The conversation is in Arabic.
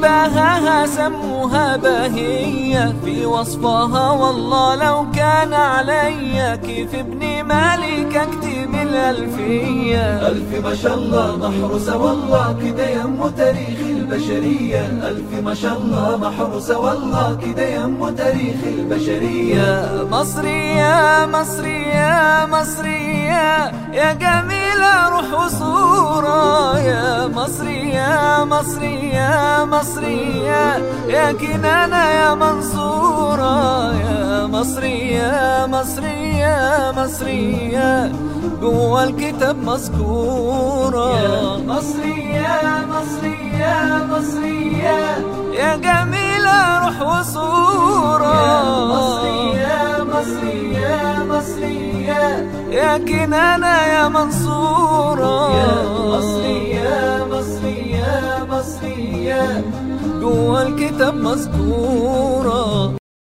باهاها سموها باهية، في وصفها والله لو كان علي كيف ابن مالك اكتب الألفية. ألف ما شاء الله محروسة والله كده يم تاريخ البشرية، ألف ما شاء الله محروسة والله كده يم تاريخ البشرية. يا مصري يا مصري يا مصري يا جميلة روح وصورة، يا مصري يا مصري يا مصري يا كنانة يا منصورة، يا مصري يا مصري يا مصري جوا الكتاب مذكورة. يا مصري يا مصري يا مصري يا جميلة روح وصورة، يا مصري يا مصري يا مصري يا كنانة يا منصورة، يا مصري يا مصري يا مصري جوا الكتاب مذكورة.